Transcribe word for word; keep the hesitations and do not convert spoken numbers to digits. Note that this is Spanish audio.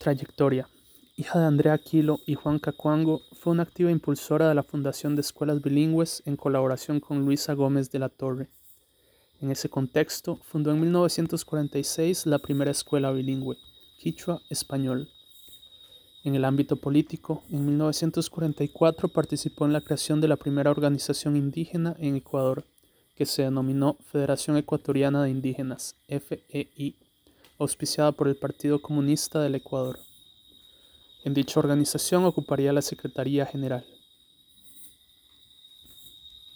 Trayectoria. Hija de Andrea Aquilo y Juan Cacuango, fue una activa impulsora de la fundación de escuelas bilingües en colaboración con Luisa Gómez de la Torre. En ese contexto, fundó en mil novecientos cuarenta y seis la primera escuela bilingüe, Quichua-Español. En el ámbito político, en mil novecientos cuarenta y cuatro participó en la creación de la primera organización indígena en Ecuador, que se denominó Federación Ecuatoriana de Indígenas, F E I, auspiciada por el Partido Comunista del Ecuador. En dicha organización ocuparía la Secretaría General.